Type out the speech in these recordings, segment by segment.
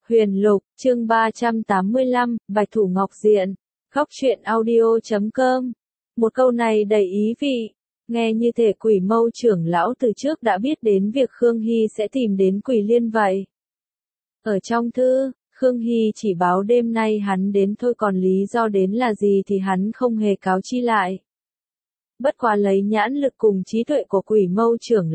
Huyền Lục, chương 385, Bạch Thủ Ngọc Diện, Khóc Chuyện Audio.com. Một câu này đầy ý vị, nghe như thể Quỷ Mâu trưởng lão từ trước đã biết đến việc Khương Hy sẽ tìm đến Quỷ Liên vậy. Ở trong thư, Khương Hy chỉ báo đêm nay hắn đến thôi, còn lý do đến là gì thì hắn không hề cáo chi lại. Bất quá lấy nhãn lực cùng trí tuệ của Quỷ Mâu trưởng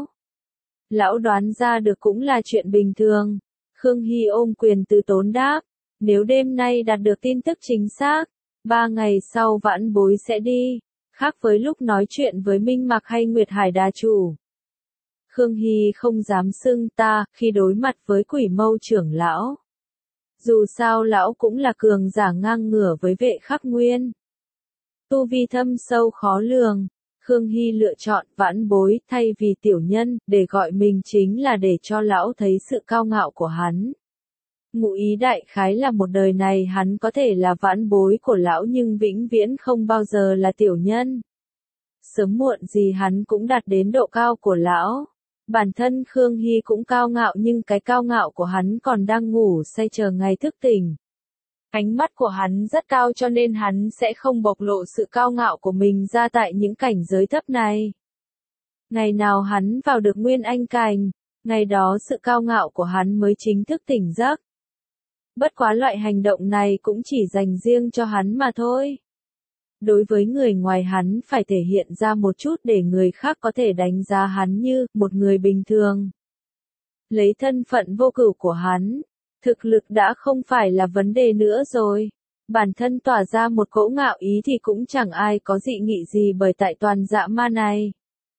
lão đoán ra được cũng là chuyện bình thường. Khương Hy ôm quyền từ tốn đáp, nếu đêm nay đạt được tin tức chính xác, 3 ngày sau Vãn Bối sẽ đi, khác với lúc nói chuyện với Minh Mặc hay Nguyệt Hải Đà chủ. Khương Hy không dám xưng ta khi đối mặt với Quỷ Mâu trưởng lão. Dù sao lão cũng là cường giả ngang ngửa với Vệ Khắc Nguyên. Tu vi thâm sâu khó lường. Khương Hy lựa chọn Vãn Bối thay vì tiểu nhân, để gọi mình chính là để cho lão thấy sự cao ngạo của hắn. Ngụ ý đại khái là một đời này hắn có thể là Vãn Bối của lão nhưng vĩnh viễn không bao giờ là tiểu nhân. Sớm muộn gì hắn cũng đạt đến độ cao của lão. Bản thân Khương Hy cũng cao ngạo nhưng cái cao ngạo của hắn còn đang ngủ say chờ ngày thức tỉnh. Ánh mắt của hắn rất cao cho nên hắn sẽ không bộc lộ sự cao ngạo của mình ra tại những cảnh giới thấp này. Ngày nào hắn vào được Nguyên Anh Cảnh, ngày đó sự cao ngạo của hắn mới chính thức tỉnh giấc. Bất quá loại hành động này cũng chỉ dành riêng cho hắn mà thôi. Đối với người ngoài hắn phải thể hiện ra một chút để người khác có thể đánh giá hắn như một người bình thường. Lấy thân phận vô cửu của hắn, thực lực đã không phải là vấn đề nữa rồi. Bản thân tỏa ra một cỗ ngạo ý thì cũng chẳng ai có dị nghị gì bởi tại toàn dạ ma này.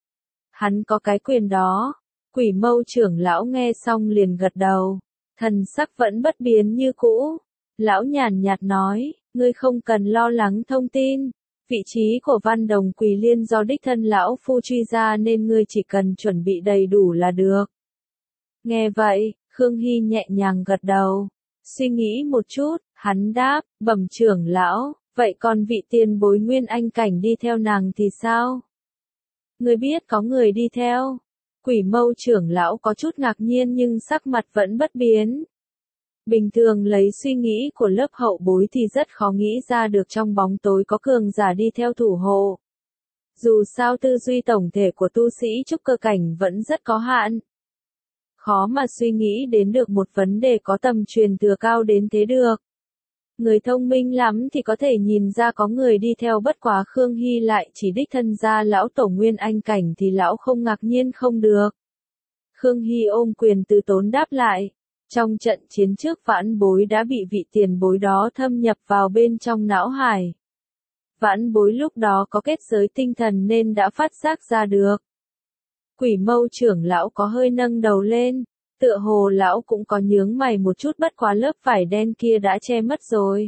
Hắn có cái quyền đó. Quỷ Mâu trưởng lão nghe xong liền gật đầu. Thần sắc vẫn bất biến như cũ. Lão nhàn nhạt nói, ngươi không cần lo lắng thông tin. Vị trí của Văn Đồng Quỷ Liên do đích thân lão phu truy ra nên ngươi chỉ cần chuẩn bị đầy đủ là được. Nghe vậy, Khương Hy nhẹ nhàng gật đầu. Suy nghĩ một chút, hắn đáp, bẩm trưởng lão, vậy còn vị tiền bối Nguyên Anh Cảnh đi theo nàng thì sao? Ngươi biết có người đi theo. Quỷ Mâu trưởng lão có chút ngạc nhiên nhưng sắc mặt vẫn bất biến. Bình thường lấy suy nghĩ của lớp hậu bối thì rất khó nghĩ ra được trong bóng tối có cường giả đi theo thủ hộ. Dù sao tư duy tổng thể của tu sĩ trúc cơ cảnh vẫn rất có hạn. Khó mà suy nghĩ đến được một vấn đề có tầm truyền thừa cao đến thế được. Người thông minh lắm thì có thể nhìn ra có người đi theo, bất quá Khương Hy lại chỉ đích thân ra lão tổ Nguyên Anh Cảnh thì lão không ngạc nhiên không được. Khương Hy ôm quyền từ tốn đáp lại. Trong trận chiến trước Vãn Bối đã bị vị tiền bối đó thâm nhập vào bên trong não hải. Vãn Bối lúc đó có kết giới tinh thần nên đã phát giác ra được. Quỷ Mâu trưởng lão có hơi nâng đầu lên, tựa hồ lão cũng có nhướng mày một chút, bất quá lớp vải đen kia đã che mất rồi.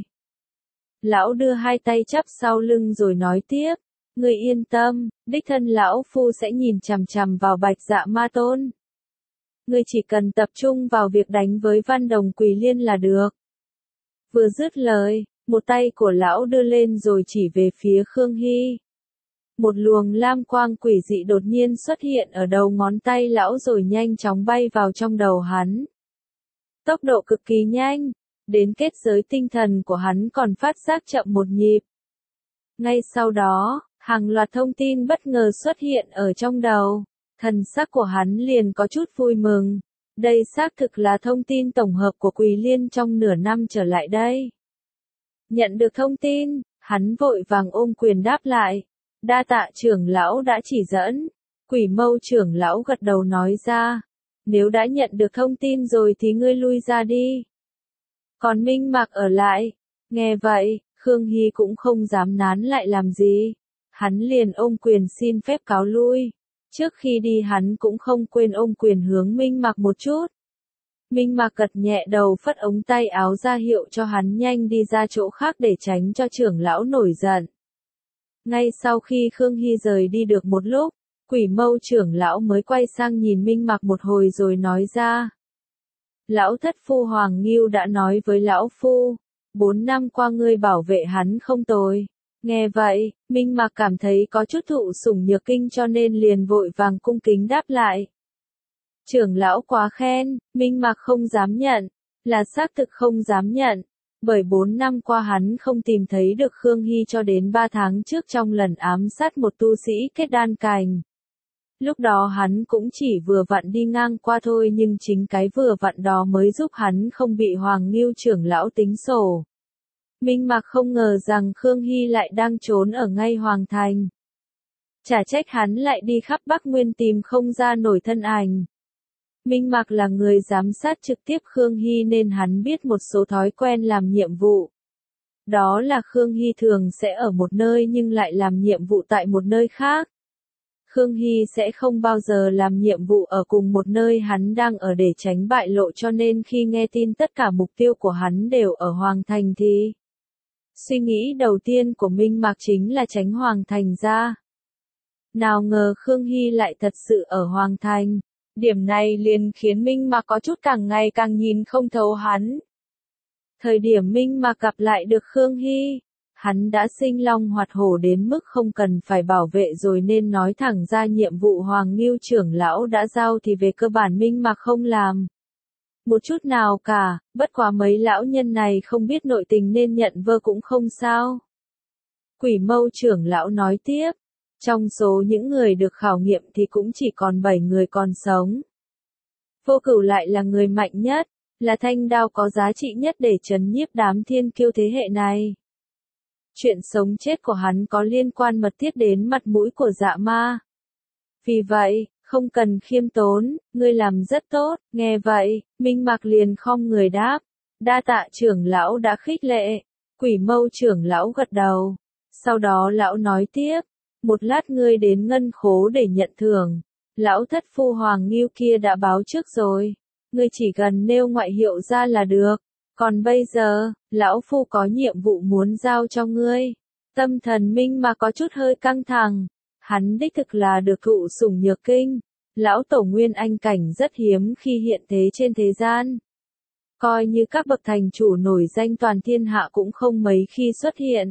Lão đưa hai tay chắp sau lưng rồi nói tiếp, ngươi yên tâm, đích thân lão phu sẽ nhìn chằm chằm vào Bạch Dạ Ma Tôn. Ngươi chỉ cần tập trung vào việc đánh với Văn Đồng Quỷ Liên là được. Vừa dứt lời, một tay của lão đưa lên rồi chỉ về phía Khương Hy. Một luồng lam quang quỷ dị đột nhiên xuất hiện ở đầu ngón tay lão rồi nhanh chóng bay vào trong đầu hắn. Tốc độ cực kỳ nhanh, đến kết giới tinh thần của hắn còn phát giác chậm một nhịp. Ngay sau đó, hàng loạt thông tin bất ngờ xuất hiện ở trong đầu. Thần sắc của hắn liền có chút vui mừng. Đây xác thực là thông tin tổng hợp của Quỷ Liên trong nửa năm trở lại đây. Nhận được thông tin, hắn vội vàng ôm quyền đáp lại. Đa tạ trưởng lão đã chỉ dẫn. Quỷ Mâu trưởng lão gật đầu nói ra. Nếu đã nhận được thông tin rồi thì ngươi lui ra đi. Còn Minh Mặc ở lại. Nghe vậy, Khương Hy cũng không dám nán lại làm gì. Hắn liền ôm quyền xin phép cáo lui. Trước khi đi hắn cũng không quên ôm quyền hướng Minh Mặc một chút. Minh Mặc gật nhẹ đầu phất ống tay áo ra hiệu cho hắn nhanh đi ra chỗ khác để tránh cho trưởng lão nổi giận. Ngay sau khi Khương Hy rời đi được một lúc, Quỷ Mâu trưởng lão mới quay sang nhìn Minh Mặc một hồi rồi nói ra. Lão thất phu Hoàng Ngưu đã nói với lão phu, 4 năm qua ngươi bảo vệ hắn không tồi. Nghe vậy, Minh Mặc cảm thấy có chút thụ sủng nhược kinh cho nên liền vội vàng cung kính đáp lại. Trưởng lão quá khen, Minh Mặc không dám nhận. Là xác thực không dám nhận, bởi 4 năm qua hắn không tìm thấy được Khương Hy cho đến 3 tháng trước trong lần ám sát một tu sĩ kết đan cành. Lúc đó hắn cũng chỉ vừa vặn đi ngang qua thôi nhưng chính cái vừa vặn đó mới giúp hắn không bị Hoàng Ngưu trưởng lão tính sổ. Minh Mạc không ngờ rằng Khương Hy lại đang trốn ở ngay Hoàng Thành. Chả trách hắn lại đi khắp Bắc Nguyên tìm không ra nổi thân ảnh. Minh Mạc là người giám sát trực tiếp Khương Hy nên hắn biết một số thói quen làm nhiệm vụ. Đó là Khương Hy thường sẽ ở một nơi nhưng lại làm nhiệm vụ tại một nơi khác. Khương Hy sẽ không bao giờ làm nhiệm vụ ở cùng một nơi hắn đang ở để tránh bại lộ cho nên khi nghe tin tất cả mục tiêu của hắn đều ở Hoàng Thành thì suy nghĩ đầu tiên của Minh Mạc chính là tránh Hoàng Thành ra. Nào ngờ Khương Hy lại thật sự ở Hoàng Thành. Điểm này liền khiến Minh Mạc có chút càng ngày càng nhìn không thấu hắn. Thời điểm Minh Mạc gặp lại được Khương Hy, hắn đã sinh long hoạt hổ đến mức không cần phải bảo vệ rồi nên nói thẳng ra nhiệm vụ Hoàng Ngưu trưởng lão đã giao thì về cơ bản Minh Mạc không làm. Một chút nào cả, bất quá mấy lão nhân này không biết nội tình nên nhận vơ cũng không sao. Quỷ Mâu trưởng lão nói tiếp. Trong số những người được khảo nghiệm thì cũng chỉ còn 7 người còn sống. Vô Cửu lại là người mạnh nhất, là thanh đao có giá trị nhất để trấn nhiếp đám thiên kiêu thế hệ này. Chuyện sống chết của hắn có liên quan mật thiết đến mặt mũi của Dạ Ma. Vì vậy, không cần khiêm tốn, ngươi làm rất tốt, nghe vậy, Minh Mạc liền khom người đáp. Đa tạ trưởng lão đã khích lệ, Quỷ Mâu trưởng lão gật đầu. Sau đó lão nói tiếp. Một lát ngươi đến ngân khố để nhận thưởng. Lão thất phu Hoàng Ngưu kia đã báo trước rồi. Ngươi chỉ cần nêu ngoại hiệu ra là được. Còn bây giờ, lão phu có nhiệm vụ muốn giao cho ngươi. Tâm thần Minh mà có chút hơi căng thẳng. Hắn đích thực là được thụ sủng nhược kinh. Lão tổ nguyên anh cảnh rất hiếm khi hiện thế trên thế gian. Coi như các bậc thành chủ nổi danh toàn thiên hạ cũng không mấy khi xuất hiện.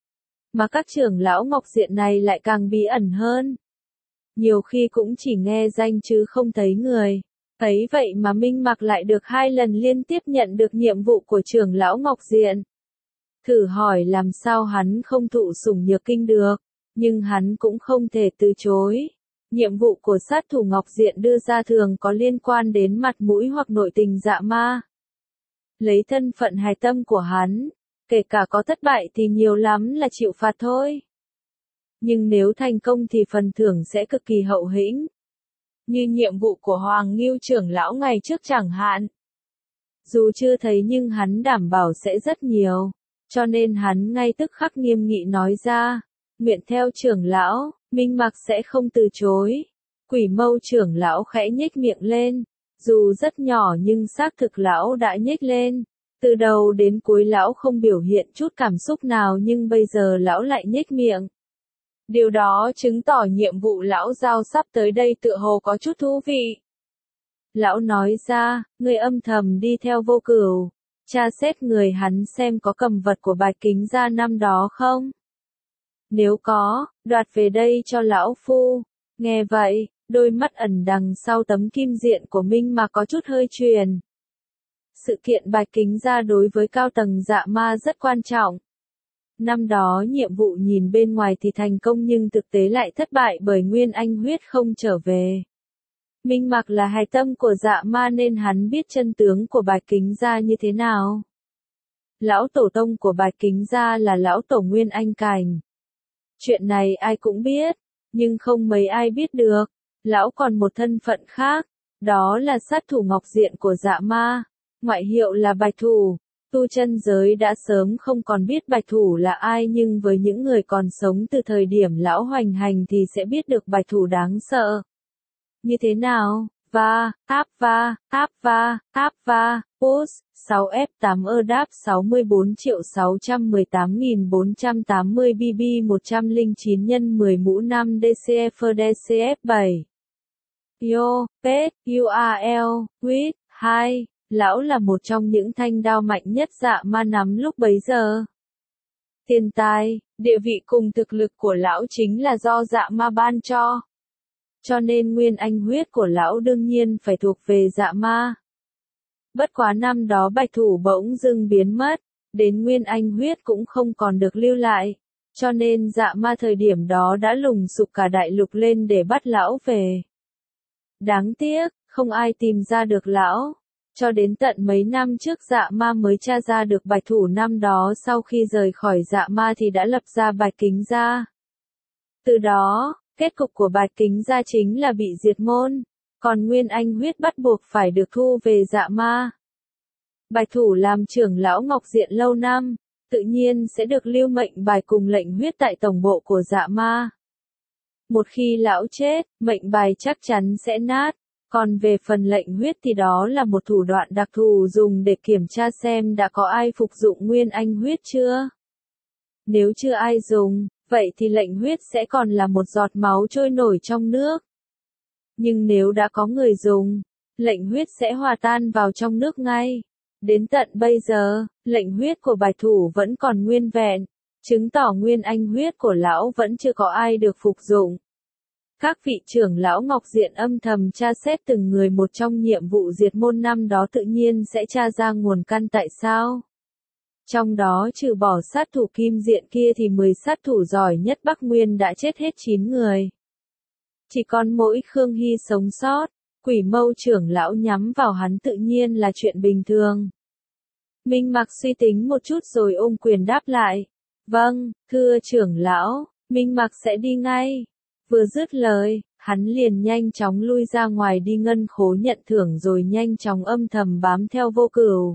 Mà các trưởng lão Ngọc Diện này lại càng bí ẩn hơn. Nhiều khi cũng chỉ nghe danh chứ không thấy người. Ấy vậy mà Minh Mạc lại được 2 lần liên tiếp nhận được nhiệm vụ của trưởng lão Ngọc Diện. Thử hỏi làm sao hắn không thụ sủng nhược kinh được, nhưng hắn cũng không thể từ chối. Nhiệm vụ của sát thủ Ngọc Diện đưa ra thường có liên quan đến mặt mũi hoặc nội tình Dạ Ma. Lấy thân phận hài tâm của hắn. Kể cả có thất bại thì nhiều lắm là chịu phạt thôi. Nhưng nếu thành công thì phần thưởng sẽ cực kỳ hậu hĩnh. Như nhiệm vụ của Hoàng Ngưu trưởng lão ngày trước chẳng hạn. Dù chưa thấy nhưng hắn đảm bảo sẽ rất nhiều. Cho nên hắn ngay tức khắc nghiêm nghị nói ra. Nguyện theo trưởng lão, Minh Mạc sẽ không từ chối. Quỷ Mâu trưởng lão khẽ nhếch miệng lên. Dù rất nhỏ nhưng xác thực lão đã nhếch lên. Từ đầu đến cuối lão không biểu hiện chút cảm xúc nào nhưng bây giờ lão lại nhếch miệng. Điều đó chứng tỏ nhiệm vụ lão giao sắp tới đây tựa hồ có chút thú vị. Lão nói ra, ngươi âm thầm đi theo Vô Cửu, tra xét người hắn xem có cầm vật của Bạch Kính Gia năm đó không? Nếu có, đoạt về đây cho lão phu. Nghe vậy, đôi mắt ẩn đằng sau tấm kim diện của Minh mà có chút hơi truyền. Sự kiện Bạch Kính Gia đối với cao tầng Dạ Ma rất quan trọng. Năm đó nhiệm vụ nhìn bên ngoài thì thành công nhưng thực tế lại thất bại bởi Nguyên Anh huyết không trở về. Minh Mạc là hài tâm của Dạ Ma nên hắn biết chân tướng của Bạch Kính Gia như thế nào. Lão tổ tông của Bạch Kính Gia là lão tổ Nguyên Anh cảnh. Chuyện này ai cũng biết, nhưng không mấy ai biết được. Lão còn một thân phận khác, đó là sát thủ Ngọc Diện của Dạ Ma. Ngoại hiệu là Bạch Thủ. Tu chân giới đã sớm không còn biết Bạch Thủ là ai nhưng với những người còn sống từ thời điểm lão hoành hành thì sẽ biết được Bạch Thủ đáng sợ. Như thế nào? Push, 6F8 đáp 64.618.480 BB 109 x 10 mũ 5 DCF DCF 7. Yo, Pet, URL, With, 2. Lão là một trong những thanh đao mạnh nhất Dạ Ma nắm lúc bấy giờ. Tiền tài, địa vị cùng thực lực của lão chính là do Dạ Ma ban cho. Cho nên nguyên anh huyết của lão đương nhiên phải thuộc về Dạ Ma. Bất quá năm đó Bạch Thủ bỗng dưng biến mất, đến Nguyên Anh huyết cũng không còn được lưu lại, cho nên Dạ Ma thời điểm đó đã lùng sục cả đại lục lên để bắt lão về. Đáng tiếc, không ai tìm ra được lão. Cho đến tận mấy năm trước Dạ Ma mới tra ra được Bạch Thủ năm đó sau khi rời khỏi Dạ Ma thì đã lập ra Bạch Kính Gia. Từ đó, kết cục của Bạch Kính Gia chính là bị diệt môn, còn Nguyên Anh huyết bắt buộc phải được thu về Dạ Ma. Bạch Thủ làm trưởng lão Ngọc Diện lâu năm, tự nhiên sẽ được lưu mệnh bài cùng lệnh huyết tại tổng bộ của Dạ Ma. Một khi lão chết, mệnh bài chắc chắn sẽ nát. Còn về phần lệnh huyết thì đó là một thủ đoạn đặc thù dùng để kiểm tra xem đã có ai phục dụng Nguyên Anh huyết chưa. Nếu chưa ai dùng, vậy thì lệnh huyết sẽ còn là một giọt máu trôi nổi trong nước. Nhưng nếu đã có người dùng, lệnh huyết sẽ hòa tan vào trong nước ngay. Đến tận bây giờ, lệnh huyết của Bạch Thủ vẫn còn nguyên vẹn, chứng tỏ Nguyên Anh huyết của lão vẫn chưa có ai được phục dụng. Các vị trưởng lão Ngọc Diện âm thầm tra xét từng người một trong nhiệm vụ diệt môn năm đó tự nhiên sẽ tra ra nguồn căn tại sao. Trong đó trừ bỏ sát thủ Kim Diện kia thì 10 sát thủ giỏi nhất Bắc Nguyên đã chết hết 9 người. Chỉ còn mỗi Khương Hy sống sót, Quỷ Mâu trưởng lão nhắm vào hắn tự nhiên là chuyện bình thường. Minh Mặc suy tính một chút rồi ôm quyền đáp lại. Vâng, thưa trưởng lão, Minh Mặc sẽ đi ngay. Vừa dứt lời, hắn liền nhanh chóng lui ra ngoài đi ngân khố nhận thưởng rồi nhanh chóng âm thầm bám theo Vô Cửu.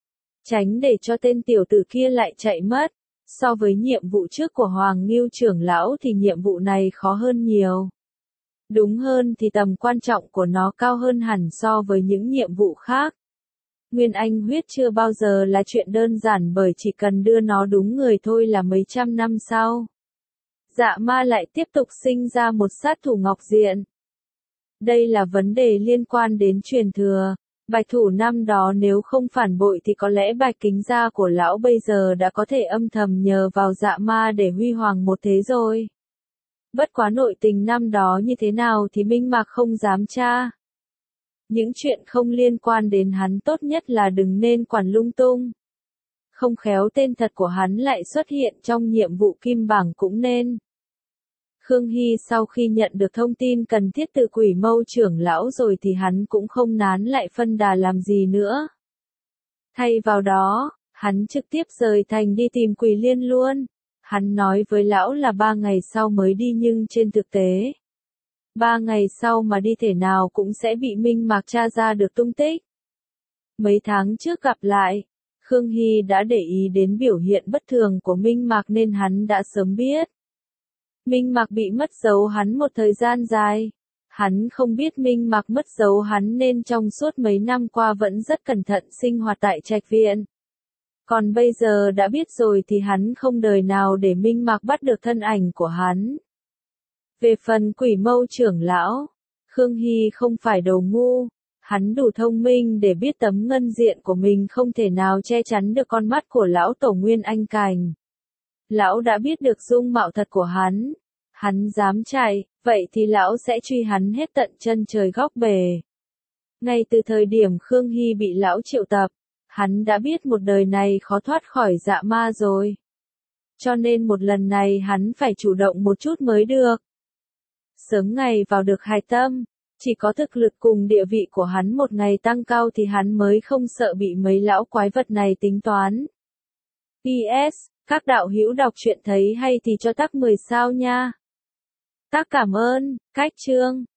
Tránh để cho tên tiểu tử kia lại chạy mất. So với nhiệm vụ trước của Hoàng Ngưu trưởng lão thì nhiệm vụ này khó hơn nhiều. Đúng hơn thì tầm quan trọng của nó cao hơn hẳn so với những nhiệm vụ khác. Nguyên Anh huyết chưa bao giờ là chuyện đơn giản bởi chỉ cần đưa nó đúng người thôi là mấy trăm năm sau. Dạ Ma lại tiếp tục sinh ra một sát thủ Ngọc Diện. Đây là vấn đề liên quan đến truyền thừa. Bạch Thủ năm đó nếu không phản bội thì có lẽ Bạch Kính Gia của lão bây giờ đã có thể âm thầm nhờ vào Dạ Ma để huy hoàng một thế rồi. Bất quá nội tình năm đó như thế nào thì Minh Mặc không dám tra. Những chuyện không liên quan đến hắn tốt nhất là đừng nên quản lung tung. Không khéo tên thật của hắn lại xuất hiện trong nhiệm vụ kim bảng cũng nên. Khương Hy sau khi nhận được thông tin cần thiết từ Quỷ Mâu trưởng lão rồi thì hắn cũng không nán lại phân đà làm gì nữa. Thay vào đó, hắn trực tiếp rời thành đi tìm Quỷ Liên luôn. Hắn nói với lão là 3 ngày sau mới đi nhưng trên thực tế, 3 ngày sau mà đi thể nào cũng sẽ bị Minh Mặc tra ra được tung tích. Mấy tháng trước gặp lại, Khương Hy đã để ý đến biểu hiện bất thường của Minh Mặc nên hắn đã sớm biết. Minh Mặc bị mất dấu hắn một thời gian dài. Hắn không biết Minh Mặc mất dấu hắn nên trong suốt mấy năm qua vẫn rất cẩn thận sinh hoạt tại trạch viện. Còn bây giờ đã biết rồi thì hắn không đời nào để Minh Mặc bắt được thân ảnh của hắn. Về phần Quỷ Mâu trưởng lão, Khương Hy không phải đồ ngu, hắn đủ thông minh để biết tấm ngân diện của mình không thể nào che chắn được con mắt của lão tổ Nguyên Anh Cảnh. Lão đã biết được dung mạo thật của hắn dám chạy, vậy thì lão sẽ truy hắn hết tận chân trời góc bể. Ngay từ thời điểm Khương Hy bị lão triệu tập, hắn đã biết một đời này khó thoát khỏi Dạ Ma rồi. Cho nên một lần này hắn phải chủ động một chút mới được. Sớm ngày vào được hài tâm, chỉ có thực lực cùng địa vị của hắn một ngày tăng cao thì hắn mới không sợ bị mấy lão quái vật này tính toán. PS, các đạo hữu đọc truyện thấy hay thì cho tắc 10 sao nha. Tác cảm ơn, cách chương.